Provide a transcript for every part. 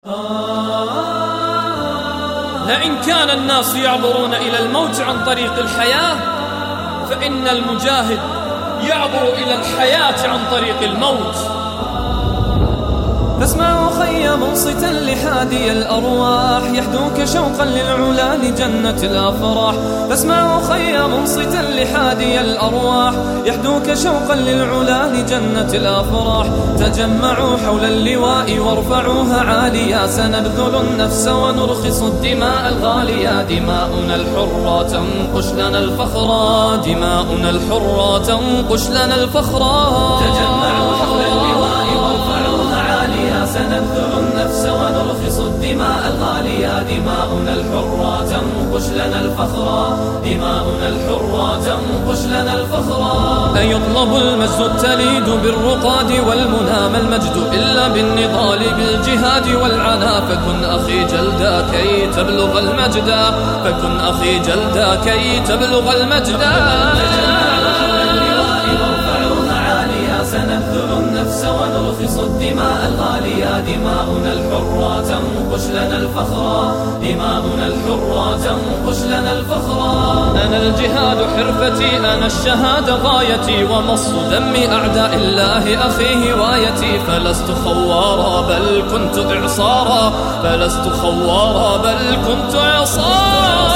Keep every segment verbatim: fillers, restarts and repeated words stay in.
لئن كان الناس يعبرون إلى الموت عن طريق الحياة، فإن المجاهد يعبر إلى الحياة عن طريق الموت. فاسمعوا خي منصتا لحادي الأرواح، يحدوك شوقا للعلا لجنة الأفراح. فاسمعوا خي منصتا لحادي الأرواح، يحدوك شوقا للعلا لجنة الأفراح. تجمعوا حول اللواء وارفعوها عاليا، سنبذل النفس ونرخص الدماء الغالية. دماؤنا الحرة تنقش لنا الفخرا، دماؤنا الحرة تنقش لنا الفخرا. تجمعوا حول اللواء وارفعوها عاليا، سنبذل النفس ونرخص الدماء الغالية. دماؤنا الحرة تنقش لنا الفخرا، دماؤنا الحرة تنقش لنا الفخرا. أيطلب المجد التليد بالرقاد والمنى، ما المجد إلا بالنضال بالجهاد والعنا. فكن أخي جلدا كي تبلغ المجدا، فكن أخي جلدا كي تبلغ المجدا. سنبذل النفس ونرخص الدماء الغالية. دماؤنا الحرة تنقش لنا الفخرا، دماؤنا الحرة تنقش لنا الفخرا. أنا الجهاد حرفتي، أنا الشهادة غايتي، ومص دم أعداء الله أخي هوايتي. فلست خوارا بل كنت إعصارا، فلست خوارا بل كنت إعصارا.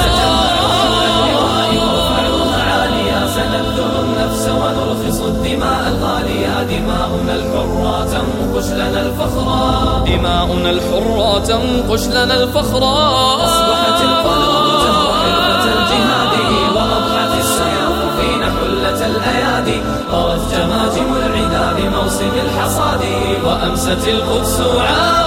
سنبذل النفس ونرخص الدماء الغالية. دماؤنا الحرة تنقش لنا الفخرا، دماؤنا الحرة تنقش لنا الفخرا. أصبحت القلوب تهوى حرفة الجهاد، وأضحت السيوف فينا حلة الأيادي. طرت جماجم العدا بموسم الحصاد، وأمست القدس عاد